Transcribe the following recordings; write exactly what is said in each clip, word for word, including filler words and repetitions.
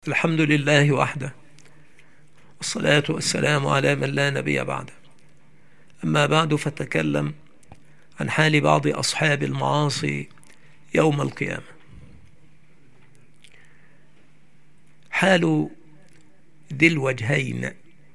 الحمد لله وحده، والصلاة والسلام على من لا نبي بعده. أما بعد، فتكلم عن حال بعض أصحاب المعاصي يوم القيامة. حال ذي الوجهين.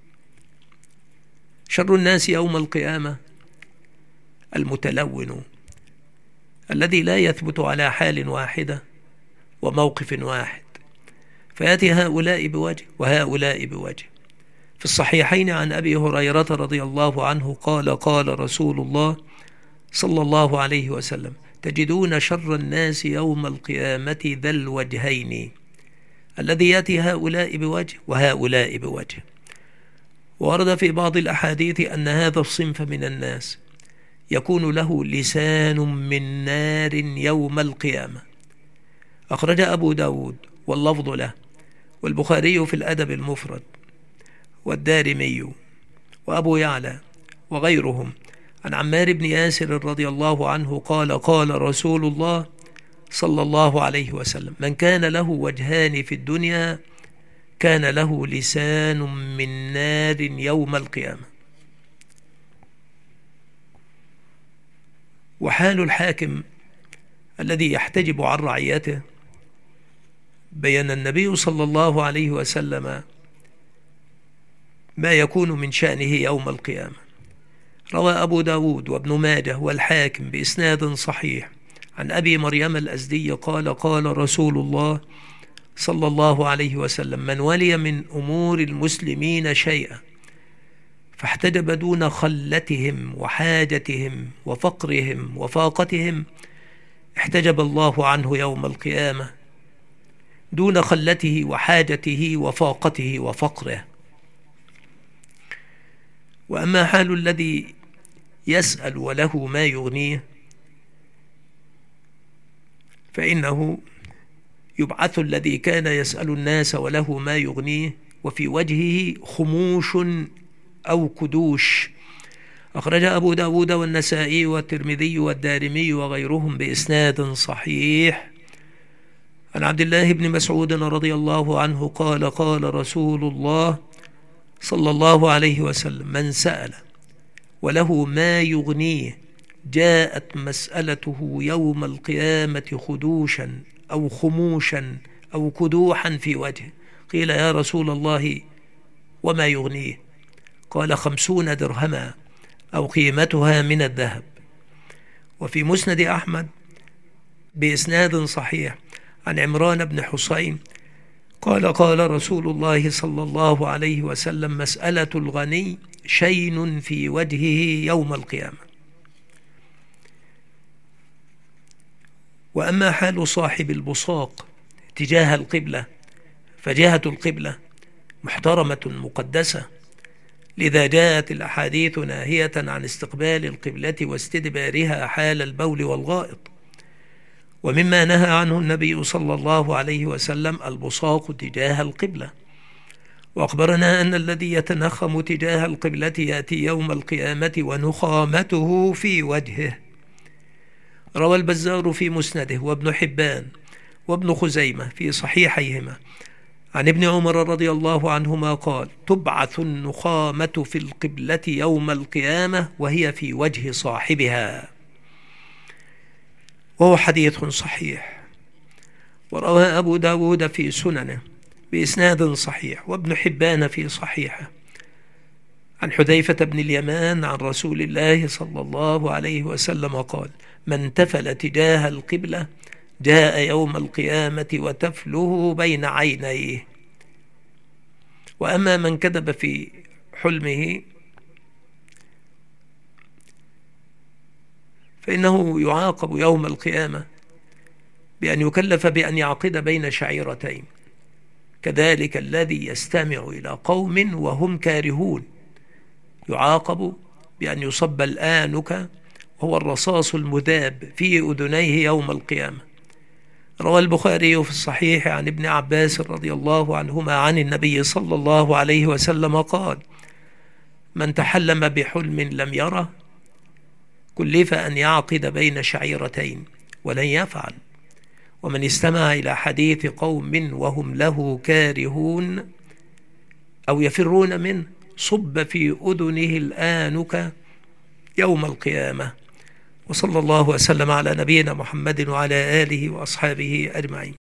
شر الناس يوم القيامة المتلون، الذي لا يثبت على حال واحدة وموقف واحد، فيأتي هؤلاء بوجه وهؤلاء بوجه. في الصحيحين عن أبي هريرة رضي الله عنه قال قال رسول الله صلى الله عليه وسلم: تجدون شر الناس يوم القيامة ذا الوجهين، الذي يأتي هؤلاء بوجه وهؤلاء بوجه. ورد في بعض الأحاديث أن هذا الصنف من الناس يكون له لسان من نار يوم القيامة. أخرج أبو داود واللفظ له، والبخاري في الأدب المفرد، والدارمي وأبو يعلى وغيرهم عن عمار بن ياسر رضي الله عنه قال قال رسول الله صلى الله عليه وسلم: من كان له وجهان في الدنيا كان له لسان من نار يوم القيامة. وحال الحاكم الذي يحتجب عن رعيته بين النبي صلى الله عليه وسلم ما يكون من شأنه يوم القيامة. روى أبو داود وابن ماجه والحاكم بإسناد صحيح عن أبي مريم الأزدي قال قال رسول الله صلى الله عليه وسلم: من ولي من أمور المسلمين شيئا فاحتجب دون خلتهم وحاجتهم وفقرهم وفاقتهم، احتجب الله عنه يوم القيامة دون خلته وحاجته وفاقته وفقره. وأما حال الذي يسأل وله ما يغنيه، فإنه يبعث الذي كان يسأل الناس وله ما يغنيه وفي وجهه خموش أو كدوش. أخرج أبو داود والنسائي والترمذي والدارمي وغيرهم بإسناد صحيح عن عبد الله بن مسعود رضي الله عنه قال قال رسول الله صلى الله عليه وسلم: من سأل وله ما يغنيه جاءت مسألته يوم القيامة خدوشا أو خموشا أو كدوحا في وجهه. قيل: يا رسول الله وما يغنيه؟ قال: خمسون درهما أو قيمتها من الذهب. وفي مسند أحمد بإسناد صحيح عن عمران بن حسين قال قال رسول الله صلى الله عليه وسلم: مسألة الغني شين في وجهه يوم القيامة. وأما حال صاحب البصاق تجاه القبلة، فجهة القبلة محترمة مقدسة، لذا جاءت الأحاديث ناهية عن استقبال القبلة واستدبارها حال البول والغائط. ومما نهى عنه النبي صلى الله عليه وسلم البصاق تجاه القبلة. وأخبرنا أن الذي يتنخم تجاه القبلة يأتي يوم القيامة ونخامته في وجهه. روى البزار في مسنده وابن حبان وابن خزيمة في صحيحيهما عن ابن عمر رضي الله عنهما قال: تبعث النخامة في القبلة يوم القيامة وهي في وجه صاحبها. وهو حديث صحيح. وروى أبو داود في سننه بإسناد صحيح وابن حبان في صحيحه عن حذيفة بن اليمان عن رسول الله صلى الله عليه وسلم قال: من تفل تجاه القبلة جاء يوم القيامة وتفله بين عينيه. وأما من كذب في حلمه فإنه يعاقب يوم القيامة بأن يكلف بأن يعقد بين شعيرتين. كذلك الذي يستمع إلى قوم وهم كارهون يعاقب بأن يصب الآنك وهو الرصاص المذاب في أذنيه يوم القيامة. روى البخاري في الصحيح عن ابن عباس رضي الله عنهما عن النبي صلى الله عليه وسلم قال: من تحلم بحلم لم يره كلف أن يعقد بين شعيرتين ولن يفعل، ومن استمع إلى حديث قوم وهم له كارهون أو يفرون منه صب في أذنه الآنك يوم القيامة. وصلى الله وسلم على نبينا محمد وعلى آله وأصحابه أجمعين.